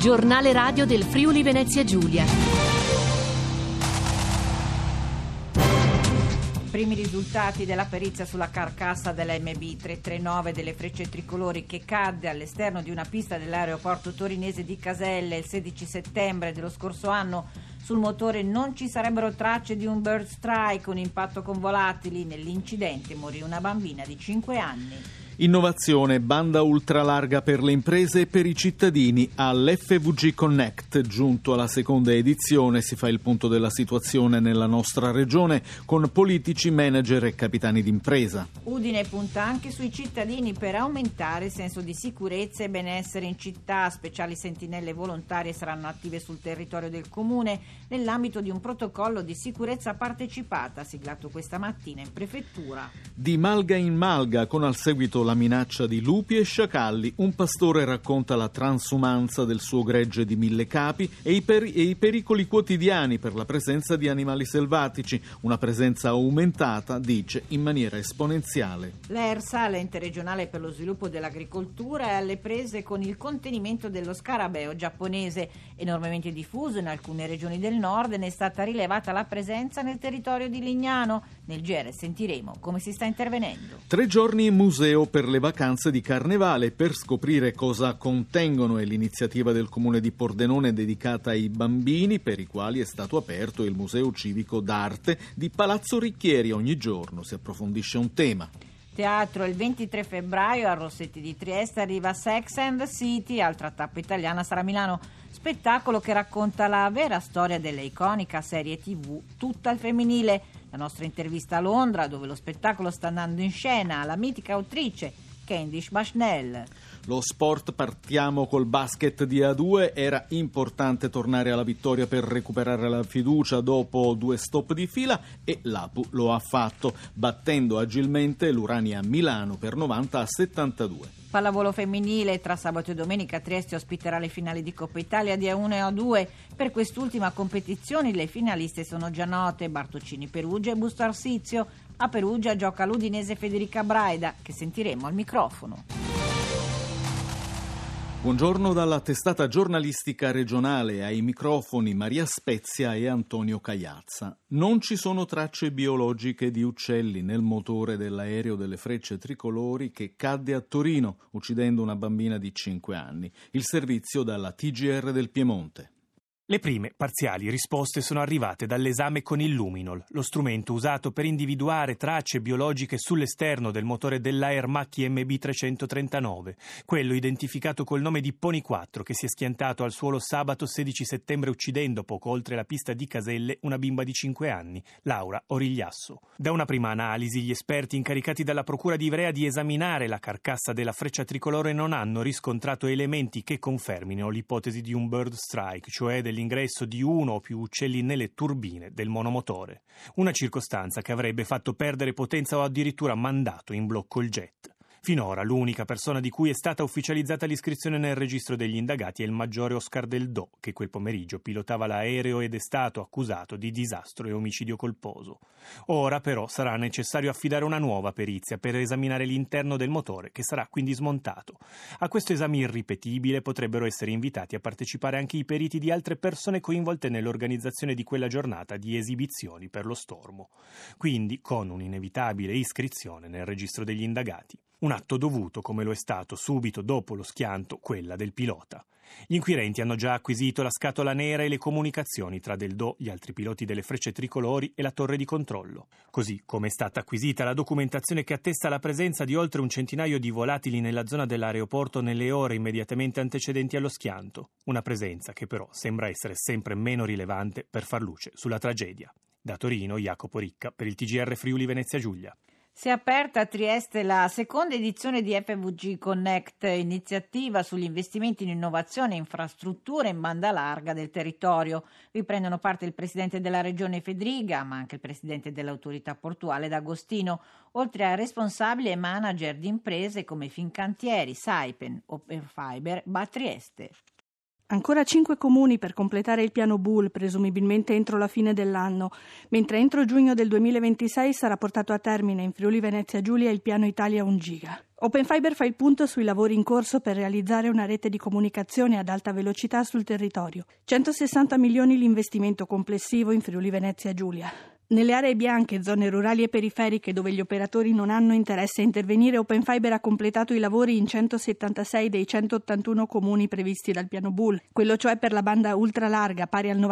Giornale radio del Friuli Venezia Giulia. Primi risultati della perizia sulla carcassa della MB339 delle Frecce Tricolori che cadde all'esterno di una pista dell'aeroporto torinese di Caselle il 16 settembre dello scorso anno. Sul motore non ci sarebbero tracce di un bird strike, un impatto con volatili. Nell'incidente morì una bambina di 5 anni. Innovazione, banda ultralarga per le imprese e per i cittadini all'FVG Connect. Giunto alla seconda edizione si fa il punto della situazione nella nostra regione con politici, manager e capitani d'impresa. Udine punta anche sui cittadini per aumentare il senso di sicurezza e benessere in città. Speciali sentinelle volontarie saranno attive sul territorio del comune nell'ambito di un protocollo di sicurezza partecipata siglato questa mattina in prefettura. Di malga in malga, con al seguito la minaccia di lupi e sciacalli, un pastore racconta la transumanza del suo gregge di 1000 capi e i pericoli quotidiani per la presenza di animali selvatici, una presenza aumentata, dice, in maniera esponenziale. L'ERSA, l'ente regionale per lo sviluppo dell'agricoltura, è alle prese con il contenimento dello scarabeo giapponese, enormemente diffuso in alcune regioni del nord, e ne è stata rilevata la presenza nel territorio di Lignano. Nel GR sentiremo come si sta intervenendo. 3 giorni in museo per le vacanze di Carnevale. Per scoprire cosa contengono è l'iniziativa del comune di Pordenone dedicata ai bambini, per i quali è stato aperto il Museo Civico d'Arte di Palazzo Ricchieri. Ogni giorno si approfondisce un tema. Teatro, il 23 febbraio a Rossetti di Trieste arriva Sex and the City, altra tappa italiana sarà Milano, spettacolo che racconta la vera storia della iconica serie TV tutta al femminile. La nostra intervista a Londra, dove lo spettacolo sta andando in scena, la mitica autrice Candice Bushnell. Lo sport, partiamo col basket di A2. Era importante tornare alla vittoria per recuperare la fiducia dopo 2 stop di fila e l'Apu lo ha fatto, battendo agilmente l'Urania Milano per 90-72. Pallavolo femminile, tra sabato e domenica Trieste ospiterà le finali di Coppa Italia di A1 e A2. Per quest'ultima competizione le finaliste sono già note: Bartocini Perugia e Busto Arsizio. A Perugia gioca l'udinese Federica Braida, che sentiremo al microfono. Buongiorno dalla testata giornalistica regionale, ai microfoni Maria Spezia e Antonio Cagliazza. Non ci sono tracce biologiche di uccelli nel motore dell'aereo delle Frecce Tricolori che cadde a Torino, uccidendo una bambina di 5 anni. Il servizio dalla TGR del Piemonte. Le prime parziali risposte sono arrivate dall'esame con il Luminol, lo strumento usato per individuare tracce biologiche sull'esterno del motore dell'Air Macchi MB339, quello identificato col nome di Pony 4 che si è schiantato al suolo sabato 16 settembre uccidendo poco oltre la pista di Caselle una bimba di 5 anni, Laura Origliasso. Da una prima analisi gli esperti incaricati dalla Procura di Ivrea di esaminare la carcassa della Freccia Tricolore non hanno riscontrato elementi che confermino l'ipotesi di un bird strike, cioè dell'ingresso di uno o più uccelli nelle turbine del monomotore, una circostanza che avrebbe fatto perdere potenza o addirittura mandato in blocco il jet. Finora l'unica persona di cui è stata ufficializzata l'iscrizione nel registro degli indagati è il maggiore Oscar Del Do, che quel pomeriggio pilotava l'aereo ed è stato accusato di disastro e omicidio colposo. Ora però sarà necessario affidare una nuova perizia per esaminare l'interno del motore, che sarà quindi smontato. A questo esame irripetibile potrebbero essere invitati a partecipare anche i periti di altre persone coinvolte nell'organizzazione di quella giornata di esibizioni per lo stormo. Quindi con un'inevitabile iscrizione nel registro degli indagati. Un atto dovuto, come lo è stato subito dopo lo schianto, quella del pilota. Gli inquirenti hanno già acquisito la scatola nera e le comunicazioni tra Del Do, gli altri piloti delle Frecce Tricolori e la torre di controllo. Così come è stata acquisita la documentazione che attesta la presenza di oltre un centinaio di volatili nella zona dell'aeroporto nelle ore immediatamente antecedenti allo schianto. Una presenza che però sembra essere sempre meno rilevante per far luce sulla tragedia. Da Torino, Jacopo Ricca per il TGR Friuli Venezia Giulia. Si è aperta a Trieste la seconda edizione di FVG Connect, iniziativa sugli investimenti in innovazione e infrastrutture in banda larga del territorio. Vi prendono parte il presidente della regione Fedriga, ma anche il presidente dell'autorità portuale D'Agostino, oltre a responsabili e manager di imprese come Fincantieri, Saipem, Operfiber, Trieste. Ancora 5 comuni per completare il piano Bull, presumibilmente entro la fine dell'anno, mentre entro giugno del 2026 sarà portato a termine in Friuli Venezia Giulia il piano Italia 1 giga. Open Fiber fa il punto sui lavori in corso per realizzare una rete di comunicazione ad alta velocità sul territorio. 160 milioni l'investimento complessivo in Friuli Venezia Giulia. Nelle aree bianche, zone rurali e periferiche dove gli operatori non hanno interesse a intervenire, Open Fiber ha completato i lavori in 176 dei 181 comuni previsti dal piano Bull, quello cioè per la banda ultralarga pari al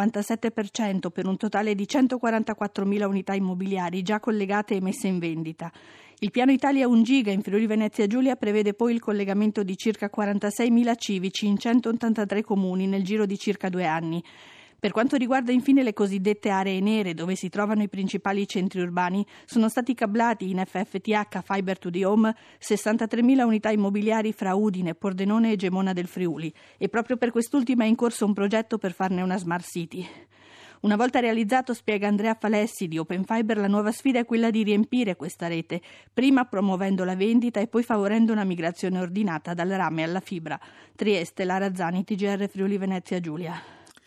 97% per un totale di 144.000 unità immobiliari già collegate e messe in vendita. Il piano Italia 1 giga in Friuli Venezia Giulia prevede poi il collegamento di circa 46.000 civici in 183 comuni nel giro di circa 2 anni. Per quanto riguarda infine le cosiddette aree nere, dove si trovano i principali centri urbani, sono stati cablati in FFTH Fiber to the Home 63.000 unità immobiliari fra Udine, Pordenone e Gemona del Friuli, e proprio per quest'ultima è in corso un progetto per farne una Smart City. Una volta realizzato, spiega Andrea Falessi di Open Fiber, la nuova sfida è quella di riempire questa rete, prima promuovendo la vendita e poi favorendo una migrazione ordinata dal rame alla fibra. Trieste, Lara Zani, TGR Friuli Venezia Giulia.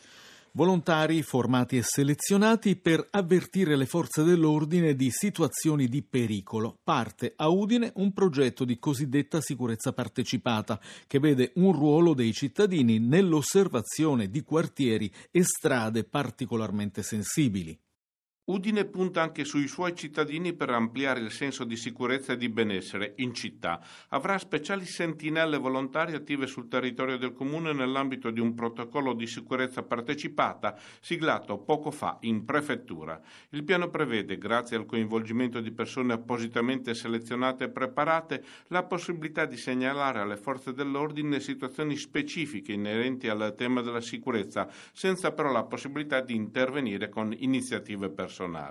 Volontari formati e selezionati per avvertire le forze dell'ordine di situazioni di pericolo. Parte a Udine un progetto di cosiddetta sicurezza partecipata che vede un ruolo dei cittadini nell'osservazione di quartieri e strade particolarmente sensibili. Udine punta anche sui suoi cittadini per ampliare il senso di sicurezza e di benessere in città. Avrà speciali sentinelle volontarie attive sul territorio del comune nell'ambito di un protocollo di sicurezza partecipata siglato poco fa in prefettura. Il piano prevede, grazie al coinvolgimento di persone appositamente selezionate e preparate, la possibilità di segnalare alle forze dell'ordine situazioni specifiche inerenti al tema della sicurezza, senza però la possibilità di intervenire con iniziative personali.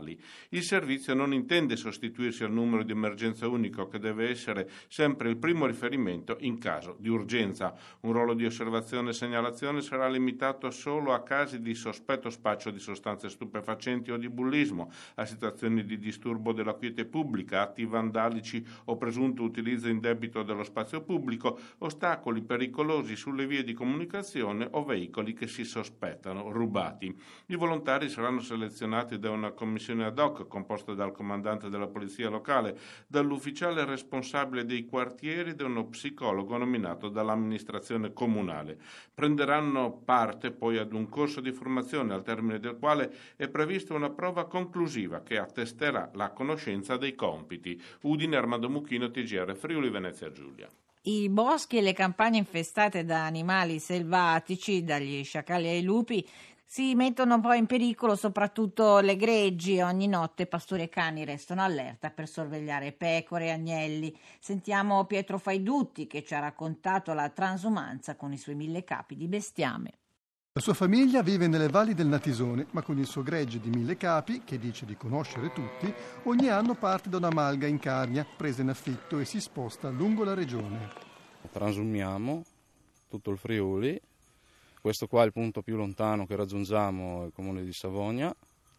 Il servizio non intende sostituirsi al numero di emergenza unico, che deve essere sempre il primo riferimento in caso di urgenza. Un ruolo di osservazione e segnalazione sarà limitato solo a casi di sospetto spaccio di sostanze stupefacenti o di bullismo, a situazioni di disturbo della quiete pubblica, atti vandalici o presunto utilizzo indebito dello spazio pubblico, ostacoli pericolosi sulle vie di comunicazione o veicoli che si sospettano rubati. I volontari saranno selezionati da una commissione ad hoc composta dal comandante della polizia locale, dall'ufficiale responsabile dei quartieri e da uno psicologo nominato dall'amministrazione comunale. Prenderanno parte poi ad un corso di formazione al termine del quale è prevista una prova conclusiva che attesterà la conoscenza dei compiti. Udine, Armando Mucchino, TGR Friuli Venezia Giulia. I boschi e le campagne infestate da animali selvatici, dagli sciacalli ai lupi, si mettono poi in pericolo soprattutto le greggi. Ogni notte pastori e cani restano allerta per sorvegliare pecore e agnelli. Sentiamo Pietro Faidutti che ci ha raccontato la transumanza con i suoi 1000 capi di bestiame. La sua famiglia vive nelle valli del Natisone, ma con il suo gregge di 1000 capi, che dice di conoscere tutti, ogni anno parte da una malga in Carnia, presa in affitto, e si sposta lungo la regione. Transumiamo tutto il Friuli. Questo qua è il punto più lontano che raggiungiamo, il comune di Savogna,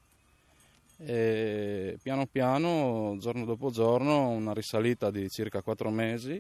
e piano piano, giorno dopo giorno, una risalita di circa 4 mesi,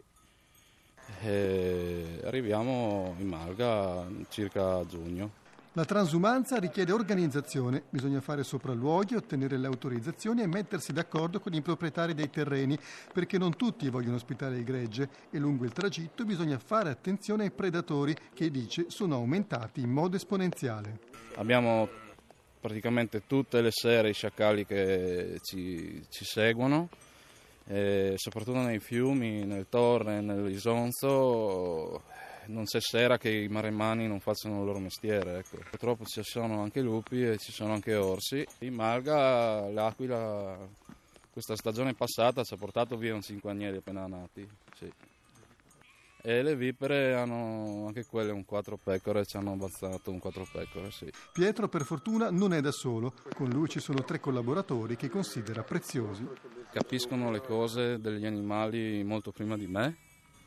e arriviamo in Malga circa a giugno. La transumanza richiede organizzazione, bisogna fare sopralluoghi, ottenere le autorizzazioni e mettersi d'accordo con i proprietari dei terreni, perché non tutti vogliono ospitare il gregge e lungo il tragitto bisogna fare attenzione ai predatori che, dice, sono aumentati in modo esponenziale. Abbiamo praticamente tutte le sere i sciacalli che ci seguono, soprattutto nei fiumi, nel Torre, nell'Isonzo. Non c'è sera che i maremmani non facciano il loro mestiere, ecco. Purtroppo ci sono anche lupi e ci sono anche orsi. In Malga l'aquila questa stagione passata ci ha portato via un 5 agnelli appena nati, sì. E le vipere hanno anche quelle un 4 pecore, ci hanno avanzato un 4 pecore, sì. Pietro per fortuna non è da solo, con lui ci sono 3 collaboratori che considera preziosi. Capiscono le cose degli animali molto prima di me.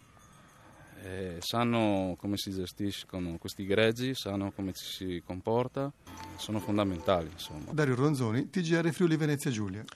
Sanno come si gestiscono questi greggi, sanno come ci si comporta, sono fondamentali, insomma. Dario Ronzoni, TGR Friuli Venezia Giulia.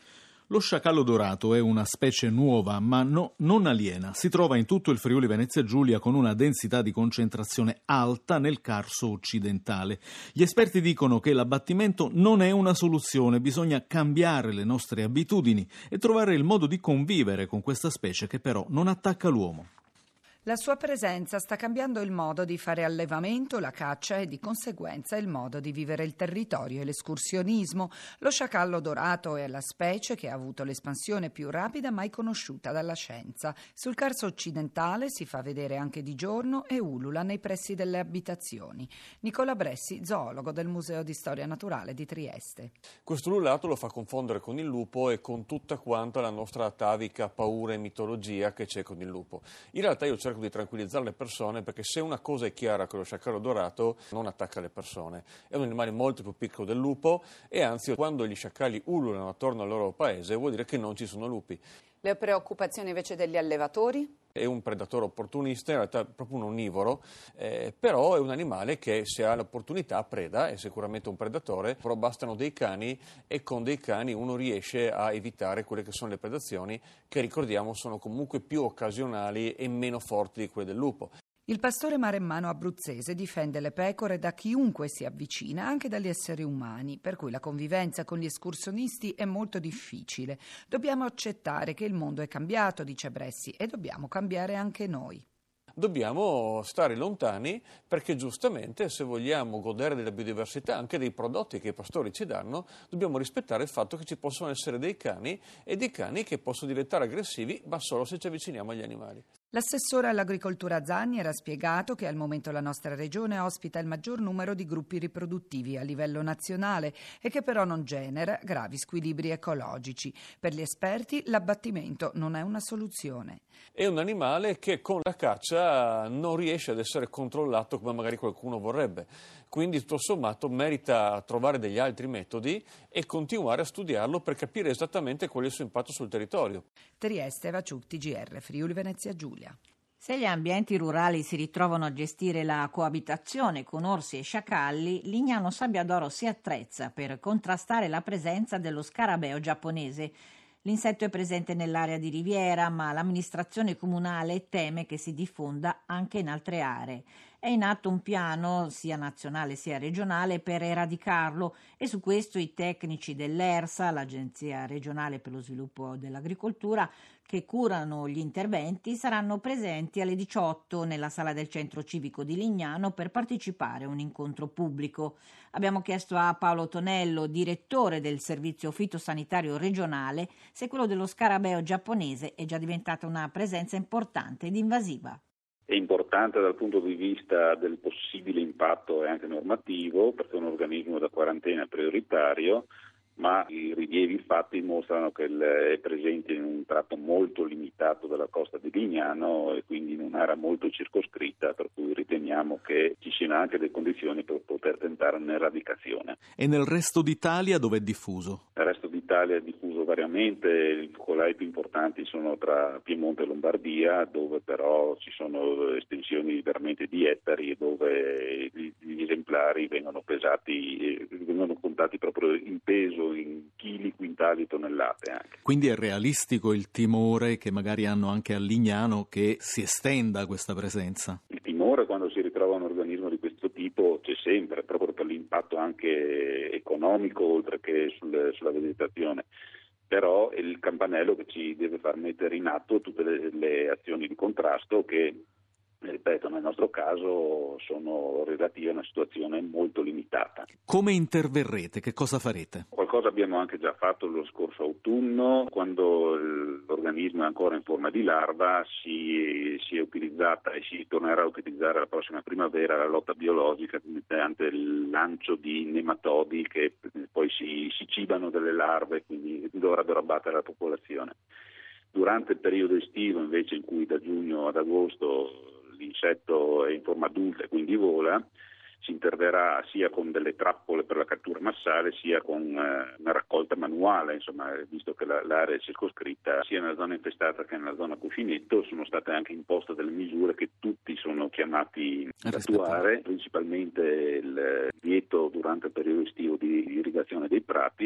Lo sciacallo dorato è una specie nuova, ma non aliena. Si trova in tutto il Friuli Venezia Giulia con una densità di concentrazione alta nel Carso occidentale. Gli esperti dicono che l'abbattimento non è una soluzione, bisogna cambiare le nostre abitudini e trovare il modo di convivere con questa specie che però non attacca l'uomo. La sua presenza sta cambiando il modo di fare allevamento, la caccia e di conseguenza il modo di vivere il territorio e l'escursionismo. Lo sciacallo dorato è la specie che ha avuto l'espansione più rapida mai conosciuta dalla scienza. Sul Carso occidentale si fa vedere anche di giorno e ulula nei pressi delle abitazioni. Nicola Bressi, zoologo del Museo di Storia Naturale di Trieste. Questo ululato lo fa confondere con il lupo e con tutta quanta la nostra atavica paura e mitologia che c'è con il lupo. In realtà io cerco di tranquillizzare le persone, perché se una cosa è chiara, che lo sciacallo dorato non attacca le persone, è un animale molto più piccolo del lupo e anzi quando gli sciacalli ululano attorno al loro paese vuol dire che non ci sono lupi. Le preoccupazioni invece degli allevatori? È un predatore opportunista, in realtà è proprio un onnivoro, però è un animale che se ha l'opportunità preda, è sicuramente un predatore, però bastano dei cani e con dei cani uno riesce a evitare quelle che sono le predazioni che, ricordiamo, sono comunque più occasionali e meno forti di quelle del lupo. Il pastore maremmano abruzzese difende le pecore da chiunque si avvicina, anche dagli esseri umani, per cui la convivenza con gli escursionisti è molto difficile. Dobbiamo accettare che il mondo è cambiato, dice Bressi, e dobbiamo cambiare anche noi. Dobbiamo stare lontani perché giustamente se vogliamo godere della biodiversità, anche dei prodotti che i pastori ci danno, dobbiamo rispettare il fatto che ci possono essere dei cani e dei cani che possono diventare aggressivi ma solo se ci avviciniamo agli animali. L'assessore all'agricoltura Zannier ha spiegato che al momento la nostra regione ospita il maggior numero di gruppi riproduttivi a livello nazionale e che però non genera gravi squilibri ecologici. Per gli esperti l'abbattimento non è una soluzione. È un animale che con la caccia non riesce ad essere controllato come magari qualcuno vorrebbe. Quindi tutto sommato merita trovare degli altri metodi e continuare a studiarlo per capire esattamente qual è il suo impatto sul territorio. Trieste, Vaciuc, TGR, Friuli Venezia Giulia. Se gli ambienti rurali si ritrovano a gestire la coabitazione con orsi e sciacalli, Lignano Sabbiadoro si attrezza per contrastare la presenza dello scarabeo giapponese. L'insetto è presente nell'area di Riviera, ma l'amministrazione comunale teme che si diffonda anche in altre aree. È in atto un piano, sia nazionale sia regionale, per eradicarlo e su questo i tecnici dell'ERSA, l'Agenzia regionale per lo sviluppo dell'agricoltura, che curano gli interventi, saranno presenti alle 18 nella sala del centro civico di Lignano per partecipare a un incontro pubblico. Abbiamo chiesto a Paolo Tonello, direttore del servizio fitosanitario regionale, se quello dello scarabeo giapponese è già diventata una presenza importante ed invasiva. È importante dal punto di vista del possibile impatto e anche normativo, perché è un organismo da quarantena prioritario, ma i rilievi fatti mostrano che è presente in un tratto molto limitato della costa di Lignano e quindi in un'area molto circoscritta, per cui riteniamo che ci siano anche le condizioni per poter tentare un'eradicazione. E nel resto d'Italia dove è diffuso? Nel resto d'Italia è diffuso variamente, i focolai più importanti sono tra Piemonte e Lombardia, dove però ci sono estensioni veramente di ettari, dove gli esemplari vengono pesati, vengono contati proprio in peso, in chili, quintali, tonnellate anche. Quindi è realistico il timore che magari hanno anche a Lignano che si estenda questa presenza? Il timore quando si ritrova un organismo di questo tipo c'è sempre, proprio per l'impatto anche economico oltre che sulla vegetazione. Però è il campanello che ci deve far mettere in atto tutte le azioni di contrasto che, ripeto, nel nostro caso sono relative a una situazione molto limitata. Come interverrete? Che cosa farete? Qualcosa abbiamo anche già fatto lo scorso autunno, quando l'organismo è ancora in forma di larva, si è utilizzata e si tornerà a utilizzare la prossima primavera la lotta biologica mediante il lancio di nematodi che poi si cibano delle larve e quindi dovrebbero abbattere la popolazione. Durante il periodo estivo, invece, in cui da giugno ad agosto l'insetto è in forma adulta e quindi vola, si interverrà sia con delle trappole per la cattura massale sia con una raccolta manuale, insomma, visto che l'area è circoscritta sia nella zona infestata che nella zona cuscinetto. Sono state anche imposte delle misure che tutti sono chiamati ad attuare, principalmente il divieto durante il periodo estivo di irrigazione dei prati,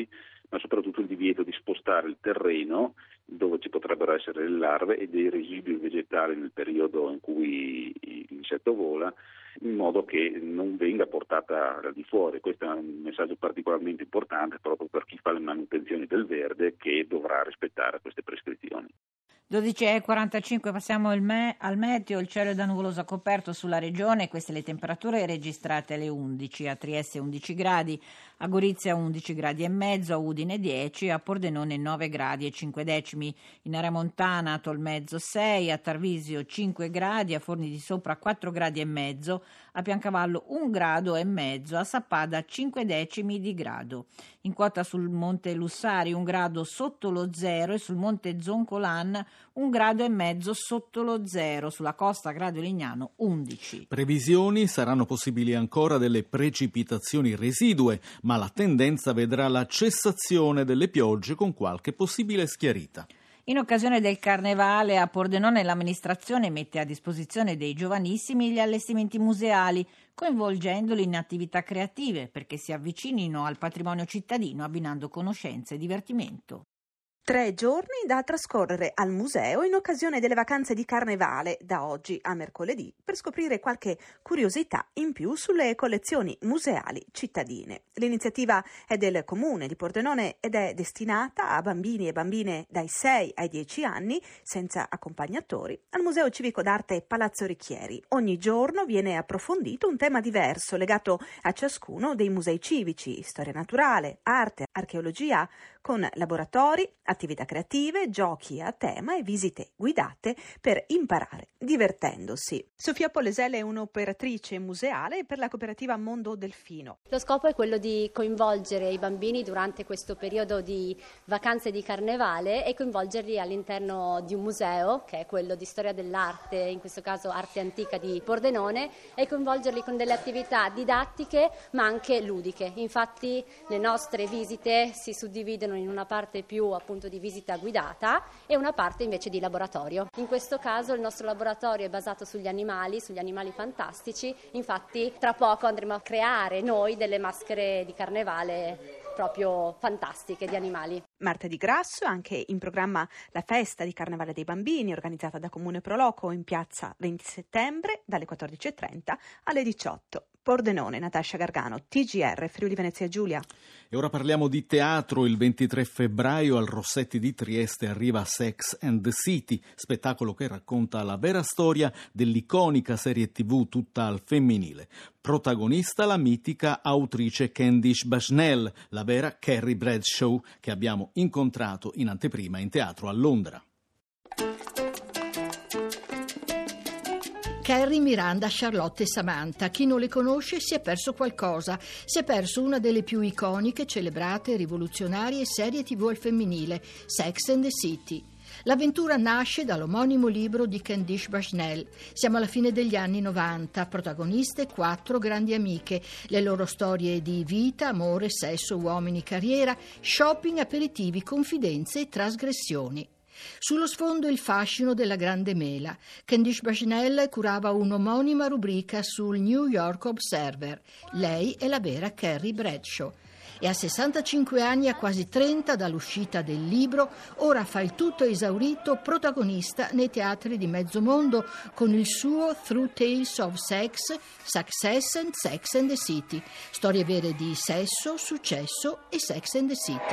ma soprattutto il divieto di spostare il terreno dove ci potrebbero essere le larve e dei residui vegetali nel periodo in cui l'insetto vola, in modo che non venga portata al di fuori. Questo è un messaggio particolarmente importante proprio per chi fa le manutenzioni del verde, che dovrà rispettare queste prescrizioni. 12:45, passiamo al meteo. Il cielo è da nuvoloso coperto sulla regione, queste le temperature registrate alle 11, a Trieste 11 gradi, a Gorizia 11 gradi e mezzo, a Udine 10, a Pordenone 9 gradi e 5 decimi, in area montana a Tolmezzo 6, a Tarvisio 5 gradi, a Forni di Sopra 4 gradi e mezzo, a Piancavallo 1 grado e mezzo, a Sappada 5 decimi di grado. In quota sul Monte Lussari 1 grado sotto lo zero e sul Monte Zoncolan 1 grado e mezzo sotto lo zero, sulla costa Grado Lignano 11. Previsioni: saranno possibili ancora delle precipitazioni residue, ma la tendenza vedrà la cessazione delle piogge con qualche possibile schiarita. In occasione del Carnevale a Pordenone l'amministrazione mette a disposizione dei giovanissimi gli allestimenti museali, coinvolgendoli in attività creative perché si avvicinino al patrimonio cittadino abbinando conoscenza e divertimento. 3 giorni da trascorrere al museo in occasione delle vacanze di Carnevale, da oggi a mercoledì, per scoprire qualche curiosità in più sulle collezioni museali cittadine. L'iniziativa è del Comune di Pordenone ed è destinata a bambini e bambine dai 6 ai 10 anni, senza accompagnatori, al Museo Civico d'Arte Palazzo Ricchieri. Ogni giorno viene approfondito un tema diverso legato a ciascuno dei musei civici: storia naturale, arte, archeologia, con laboratori, attività creative, giochi a tema e visite guidate per imparare divertendosi. Sofia Poleselle è un'operatrice museale per la cooperativa Mondo Delfino. Lo scopo è quello di coinvolgere i bambini durante questo periodo di vacanze di Carnevale e coinvolgerli all'interno di un museo, che è quello di storia dell'arte, in questo caso arte antica di Pordenone, e coinvolgerli con delle attività didattiche ma anche ludiche. Infatti le nostre visite si suddividono in una parte più appunto di visita guidata e una parte invece di laboratorio. In questo caso il nostro laboratorio è basato sugli animali fantastici, infatti tra poco andremo a creare noi delle maschere di carnevale proprio fantastiche di animali. Martedì grasso, anche in programma la festa di Carnevale dei Bambini, organizzata da Comune Pro Loco in piazza 20 settembre dalle 14:30 alle 18. Pordenone, Natascia Gargano, TGR, Friuli Venezia Giulia. E ora parliamo di teatro. Il 23 febbraio al Rossetti di Trieste arriva Sex and the City, spettacolo che racconta la vera storia dell'iconica serie TV tutta al femminile. Protagonista la mitica autrice Candice Bushnell, la vera Carrie Bradshaw, che abbiamo incontrato in anteprima in teatro a Londra. Carrie, Miranda, Charlotte e Samantha. Chi non le conosce si è perso qualcosa. Si è perso una delle più iconiche, celebrate, rivoluzionarie serie TV al femminile, Sex and the City. L'avventura nasce dall'omonimo libro di Candice Bushnell. Siamo alla fine degli anni 90, protagoniste 4 grandi amiche, le loro storie di vita, amore, sesso, uomini, carriera, shopping, aperitivi, confidenze e trasgressioni. Sullo sfondo il fascino della grande mela. Candice Bushnell curava un'omonima rubrica sul New York Observer. Lei è la vera Carrie Bradshaw. E a 65 anni, a quasi 30 dall'uscita del libro, ora fa il tutto esaurito protagonista nei teatri di mezzo mondo con il suo Through Tales of Sex, Success and Sex and the City. Storie vere di sesso, successo e Sex and the City.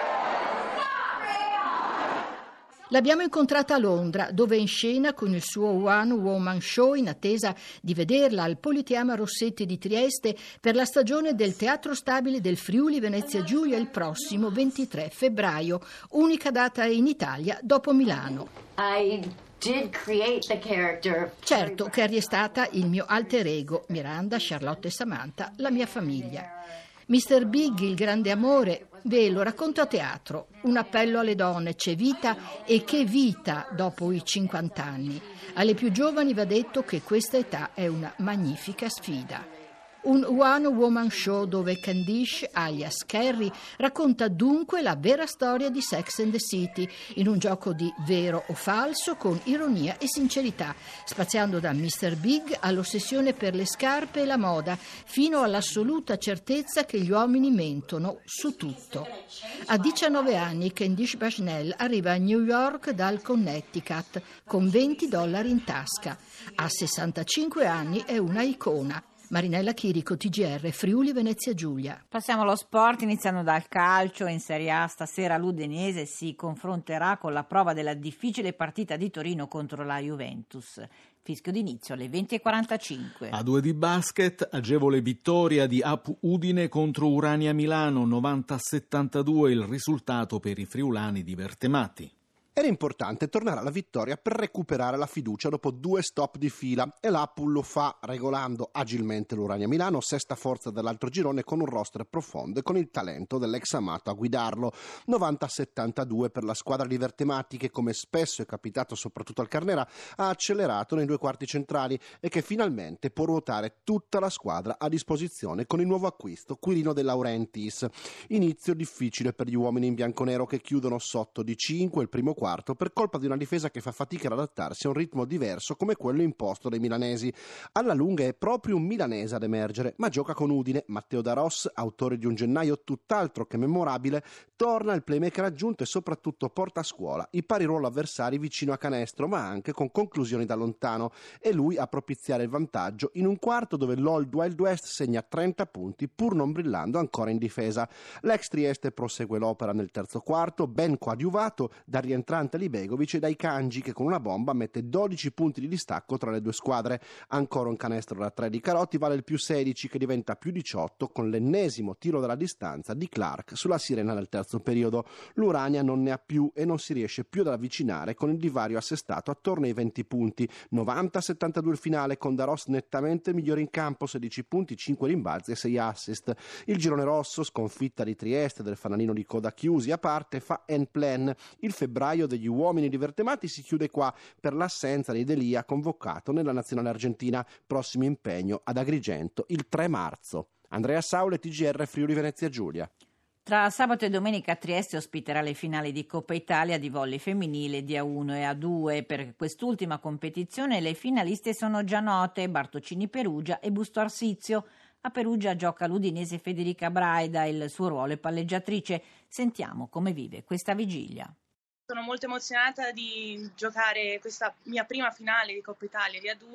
L'abbiamo incontrata a Londra, dove è in scena con il suo One Woman Show in attesa di vederla al Politeama Rossetti di Trieste per la stagione del Teatro Stabile del Friuli Venezia Giulia il prossimo 23 febbraio, unica data in Italia dopo Milano. Certo, Carrie è stata il mio alter ego, Miranda, Charlotte e Samantha, la mia famiglia. Mr. Big, il grande amore, ve lo racconto a teatro. Un appello alle donne, c'è vita e che vita dopo i 50 anni. Alle più giovani va detto che questa età è una magnifica sfida. Un one-woman show dove Candice, alias Carrie, racconta dunque la vera storia di Sex and the City, in un gioco di vero o falso con ironia e sincerità, spaziando da Mr. Big all'ossessione per le scarpe e la moda, fino all'assoluta certezza che gli uomini mentono su tutto. A 19 anni Candice Bushnell arriva a New York dal Connecticut con $20 in tasca. A 65 anni è una icona. Marinella Chirico, TGR, Friuli Venezia Giulia. Passiamo allo sport, iniziando dal calcio. In Serie A stasera l'Udinese si confronterà con la prova della difficile partita di Torino contro la Juventus. Fischio d'inizio alle 20:45. A 2 di basket, agevole vittoria di Apu Udine contro Urania Milano, 90-72 il risultato per i friulani di Vertemati. Era importante tornare alla vittoria per recuperare la fiducia dopo 2 stop di fila e l'Apul lo fa regolando agilmente l'Urania Milano, sesta forza dell'altro girone con un roster profondo e con il talento dell'ex Amato a guidarlo. 90-72 per la squadra di Vertemati che, come spesso è capitato soprattutto al Carnera, ha accelerato nei 2 quarti centrali e che finalmente può ruotare tutta la squadra a disposizione con il nuovo acquisto Quirino De Laurentiis. Inizio difficile per gli uomini in bianconero che chiudono sotto di 5 il primo quarto per colpa di una difesa che fa fatica ad adattarsi a un ritmo diverso come quello imposto dai milanesi. Alla lunga è proprio un milanese ad emergere, ma gioca con Udine. Matteo Daros, autore di un gennaio tutt'altro che memorabile, torna il playmaker aggiunto e soprattutto porta a scuola i pari ruolo avversari vicino a canestro, ma anche con conclusioni da lontano. È lui a propiziare il vantaggio in un quarto dove l'Old Wild West segna 30 punti pur non brillando ancora in difesa. L'ex Trieste prosegue l'opera nel terzo quarto, ben coadiuvato da rientrante Libegovic e dai Kanji che con una bomba mette 12 punti di distacco tra le 2 squadre. Ancora un canestro da 3 di Carotti vale il più 16 che diventa più 18 con l'ennesimo tiro dalla distanza di Clark sulla sirena del terzo periodo. L'Urania non ne ha più e non si riesce più ad avvicinare con il divario assestato attorno ai 20 punti. 90-72 il finale con Daros nettamente migliore in campo, 16 punti, 5 rimbalzi e 6 assist. Il girone rosso, sconfitta di Trieste del fanalino di coda chiusi a parte, fa end plan. Il febbraio degli uomini di Vertemati si chiude qua per l'assenza di Delia convocato nella nazionale argentina. Prossimo impegno ad Agrigento il 3 marzo. Andrea Saule, TGR, Friuli Venezia Giulia. Tra sabato e domenica Trieste ospiterà le finali di Coppa Italia di volley femminile di A1 e A2. Per quest'ultima competizione le finaliste sono già note: Bartocini Perugia e Busto Arsizio. A Perugia gioca l'udinese Federica Braida, il suo ruolo è palleggiatrice. Sentiamo come vive questa vigilia. Sono molto emozionata di giocare questa mia prima finale di Coppa Italia di A2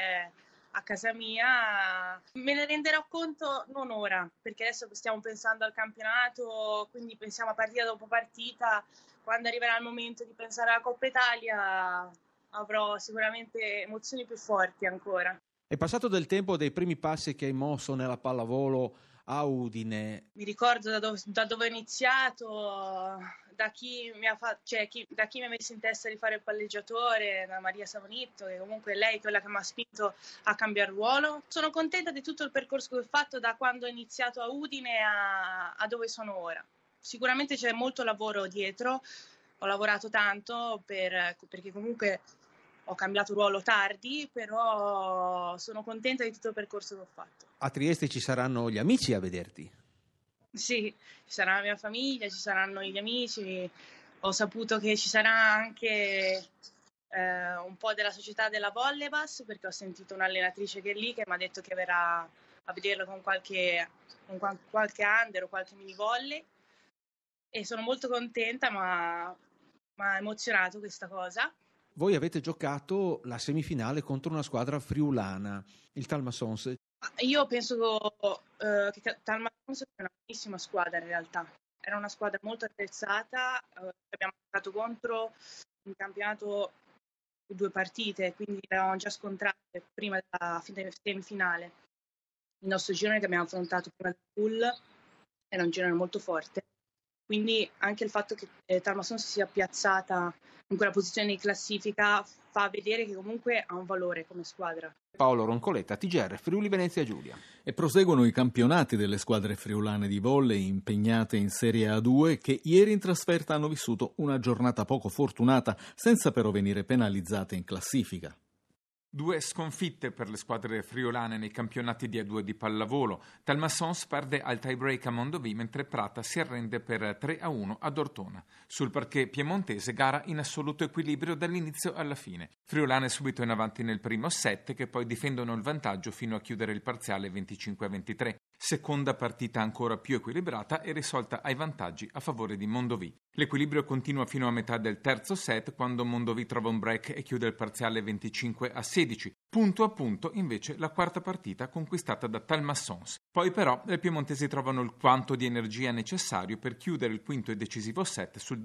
a casa mia. Me ne renderò conto non ora, perché adesso stiamo pensando al campionato, quindi pensiamo a partita dopo partita. Quando arriverà il momento di pensare alla Coppa Italia avrò sicuramente emozioni più forti ancora. È passato del tempo dei primi passi che hai mosso nella pallavolo a Udine. Mi ricordo da dove ho iniziato, da chi mi ha messo in testa di fare il palleggiatore, da Maria Savonitto, che comunque è lei quella che mi ha spinto a cambiare ruolo. Sono contenta di tutto il percorso che ho fatto da quando ho iniziato a Udine a dove sono ora. Sicuramente c'è molto lavoro dietro, ho lavorato tanto perché comunque ho cambiato ruolo tardi, però sono contenta di tutto il percorso che ho fatto. A Trieste ci saranno gli amici a vederti? Sì, ci sarà la mia famiglia, ci saranno gli amici. Ho saputo che ci sarà anche un po' della società della Vollebas, perché ho sentito un'allenatrice che è lì che mi ha detto che verrà a vederlo con qualche under o qualche mini volley. E sono molto contenta, ma mi ha emozionato questa cosa. Voi avete giocato la semifinale contro una squadra friulana, il Talmassons. Io penso che Talmassons è una buonissima squadra in realtà. Era una squadra molto attrezzata, abbiamo giocato contro in campionato 2 partite, quindi eravamo già scontrate prima della semifinale. Il nostro girone che abbiamo affrontato prima del pool era un girone molto forte, quindi anche il fatto che Talmassons sia piazzata in quella posizione di classifica fa vedere che comunque ha un valore come squadra. Paolo Roncoletta, TGR, Friuli Venezia Giulia. E proseguono i campionati delle squadre friulane di volley impegnate in Serie A2 che ieri in trasferta hanno vissuto una giornata poco fortunata senza però venire penalizzate in classifica. 2 sconfitte per le squadre friulane nei campionati di A2 di pallavolo. Talmassons perde al tie-break a Mondovì, mentre Prata si arrende per 3-1 ad Ortona. Sul parquet piemontese gara in assoluto equilibrio dall'inizio alla fine. Friulane subito in avanti nel primo set, che poi difendono il vantaggio fino a chiudere il parziale 25-23. Seconda partita ancora più equilibrata e risolta ai vantaggi a favore di Mondovì. L'equilibrio continua fino a metà del terzo set, quando Mondovì trova un break e chiude il parziale 25-16. Punto a punto invece la quarta partita conquistata da Talmassons. Poi però le piemontesi trovano il quanto di energia necessario per chiudere il quinto e decisivo set sul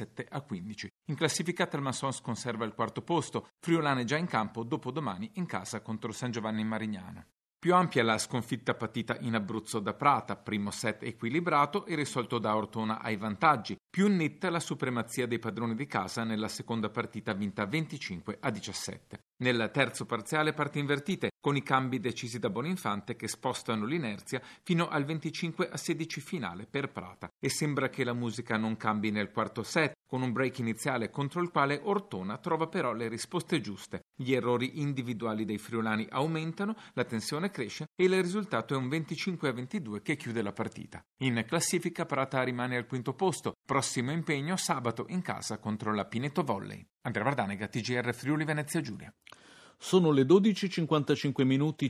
17-15. In classifica Talmassons conserva il quarto posto, Friulane già in campo dopodomani in casa contro San Giovanni Marignano. Più ampia la sconfitta patita in Abruzzo da Prata, primo set equilibrato e risolto da Ortona ai vantaggi. Più netta la supremazia dei padroni di casa nella seconda partita vinta 25-17. Nel terzo parziale parti invertite, con i cambi decisi da Boninfante che spostano l'inerzia fino al 25-16 finale per Prata. E sembra che la musica non cambi nel quarto set, con un break iniziale contro il quale Ortona trova però le risposte giuste. Gli errori individuali dei friulani aumentano, la tensione cresce e il risultato è un 25-22 che chiude la partita. In classifica Prata rimane al quinto posto, prossimo impegno sabato in casa contro la Pineto Volley. Andrea Vardanega, TGR Friuli Venezia Giulia. Sono le 12:55 minuti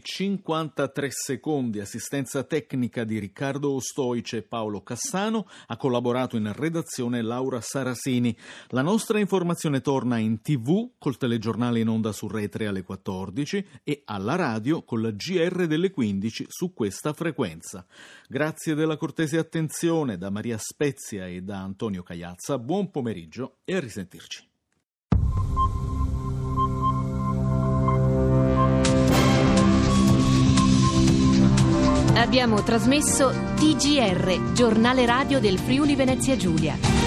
53 secondi. Assistenza tecnica di Riccardo Ostoice e Paolo Cassano. Ha collaborato in redazione Laura Sarasini. La nostra informazione torna in TV col telegiornale in onda su Rai 3 alle 14 e alla radio con la GR delle 15 su questa frequenza. Grazie della cortese attenzione da Maria Spezia e da Antonio Cagliazza. Buon pomeriggio e a risentirci. Abbiamo trasmesso TGR, giornale radio del Friuli Venezia Giulia.